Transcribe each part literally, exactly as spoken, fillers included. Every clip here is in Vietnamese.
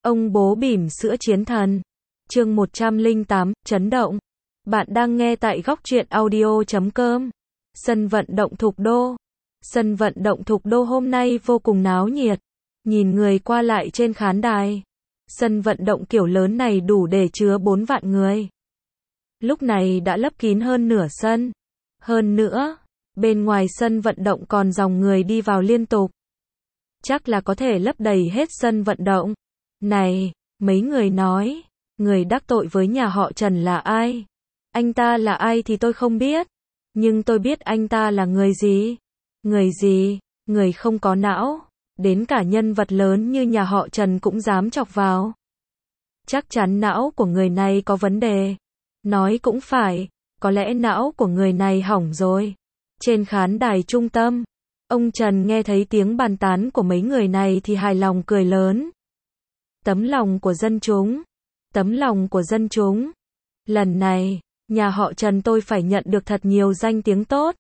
Ông bố bỉm sữa chiến thần. Chương một trăm lẻ tám, chấn động. Bạn đang nghe tại góc truyện audio chấm com. Sân vận động Thục Đô. Sân vận động Thục Đô hôm nay vô cùng náo nhiệt. Nhìn người qua lại trên khán đài. Sân vận động kiểu lớn này đủ để chứa bốn vạn người. Lúc này đã lấp kín hơn nửa sân. Hơn nữa, bên ngoài sân vận động còn dòng người đi vào liên tục. Chắc là có thể lấp đầy hết sân vận động. Này, mấy người nói, người đắc tội với nhà họ Trần là ai? Anh ta là ai thì tôi không biết. Nhưng tôi biết anh ta là người gì? Người gì? Người không có não. Đến cả nhân vật lớn như nhà họ Trần cũng dám chọc vào. Chắc chắn não của người này có vấn đề. Nói cũng phải, có lẽ não của người này hỏng rồi. Trên khán đài trung tâm, ông Trần nghe thấy tiếng bàn tán của mấy người này thì hài lòng cười lớn. Tấm lòng của dân chúng. Tấm lòng của dân chúng. Lần này, nhà họ Trần tôi phải nhận được thật nhiều danh tiếng tốt.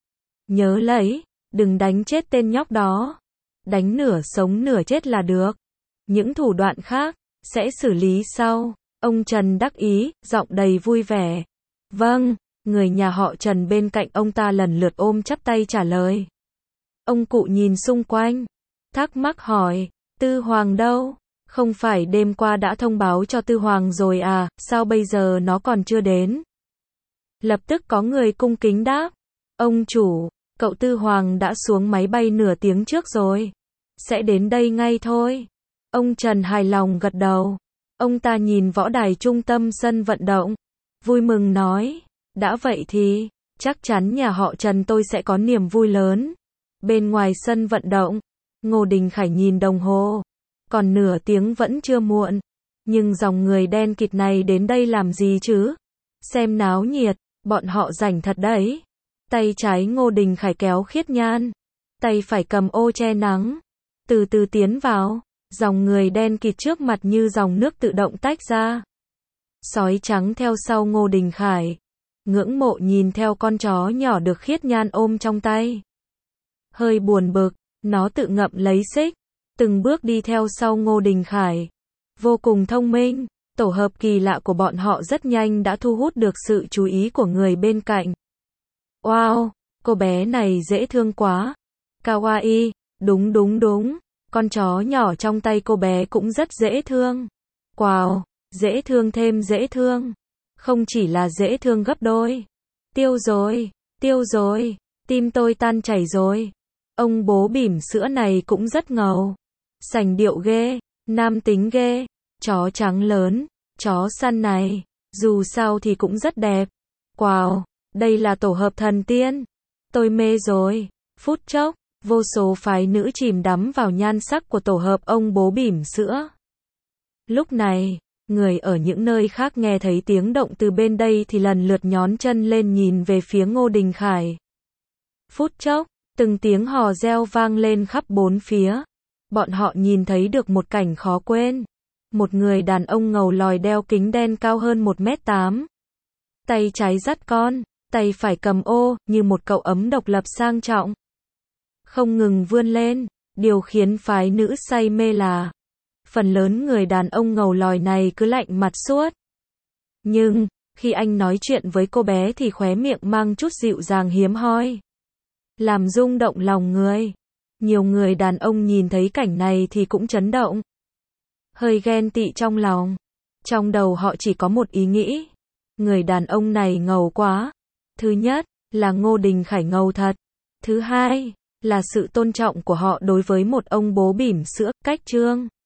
Nhớ lấy, đừng đánh chết tên nhóc đó. Đánh nửa sống nửa chết là được. Những thủ đoạn khác, sẽ xử lý sau. Ông Trần đắc ý, giọng đầy vui vẻ. Vâng, người nhà họ Trần bên cạnh ông ta lần lượt ôm chắp tay trả lời. Ông cụ nhìn xung quanh, thắc mắc hỏi, Tư Hoàng đâu? Không phải đêm qua đã thông báo cho Tư Hoàng rồi à, sao bây giờ nó còn chưa đến? Lập tức có người cung kính đáp, ông chủ, cậu Tư Hoàng đã xuống máy bay nửa tiếng trước rồi. Sẽ đến đây ngay thôi. Ông Trần hài lòng gật đầu. Ông ta nhìn võ đài trung tâm sân vận động. Vui mừng nói, đã vậy thì, chắc chắn nhà họ Trần tôi sẽ có niềm vui lớn. Bên ngoài sân vận động, Ngô Đình Khải nhìn đồng hồ. Còn nửa tiếng vẫn chưa muộn. Nhưng dòng người đen kịt này đến đây làm gì chứ? Xem náo nhiệt, bọn họ rảnh thật đấy. Tay trái Ngô Đình Khải kéo Khiết Nhan. Tay phải cầm ô che nắng. Từ từ tiến vào. Dòng người đen kịt trước mặt như dòng nước tự động tách ra. Sói trắng theo sau Ngô Đình Khải. Ngưỡng mộ nhìn theo con chó nhỏ được Khiết Nhan ôm trong tay. Hơi buồn bực, nó tự ngậm lấy xích. Từng bước đi theo sau Ngô Đình Khải. Vô cùng thông minh, tổ hợp kỳ lạ của bọn họ rất nhanh đã thu hút được sự chú ý của người bên cạnh. Wow, cô bé này dễ thương quá. Kawaii, đúng đúng đúng, con chó nhỏ trong tay cô bé cũng rất dễ thương. Wow, dễ thương thêm dễ thương. Không chỉ là dễ thương gấp đôi. Tiêu rồi, tiêu rồi, tim tôi tan chảy rồi. Ông bố bỉm sữa này cũng rất ngầu. Sành điệu ghê, nam tính ghê, chó trắng lớn, chó săn này, dù sao thì cũng rất đẹp. Wow, đây là tổ hợp thần tiên. Tôi mê rồi. Phút chốc, vô số phái nữ chìm đắm vào nhan sắc của tổ hợp ông bố bỉm sữa. Lúc này, người ở những nơi khác nghe thấy tiếng động từ bên đây thì lần lượt nhón chân lên nhìn về phía Ngô Đình Khải. Phút chốc, từng tiếng hò reo vang lên khắp bốn phía. Bọn họ nhìn thấy được một cảnh khó quên. Một người đàn ông ngầu lòi đeo kính đen cao hơn một mét tám. Tay trái dắt con, tay phải cầm ô, như một cậu ấm độc lập sang trọng. Không ngừng vươn lên, điều khiến phái nữ say mê là phần lớn người đàn ông ngầu lòi này cứ lạnh mặt suốt. Nhưng, khi anh nói chuyện với cô bé thì khóe miệng mang chút dịu dàng hiếm hoi. Làm rung động lòng người. Nhiều người đàn ông nhìn thấy cảnh này thì cũng chấn động. Hơi ghen tị trong lòng. Trong đầu họ chỉ có một ý nghĩ. Người đàn ông này ngầu quá. Thứ nhất, là Ngô Đình Khải ngầu thật. Thứ hai, là sự tôn trọng của họ đối với một ông bố bỉm sữa, cách trương.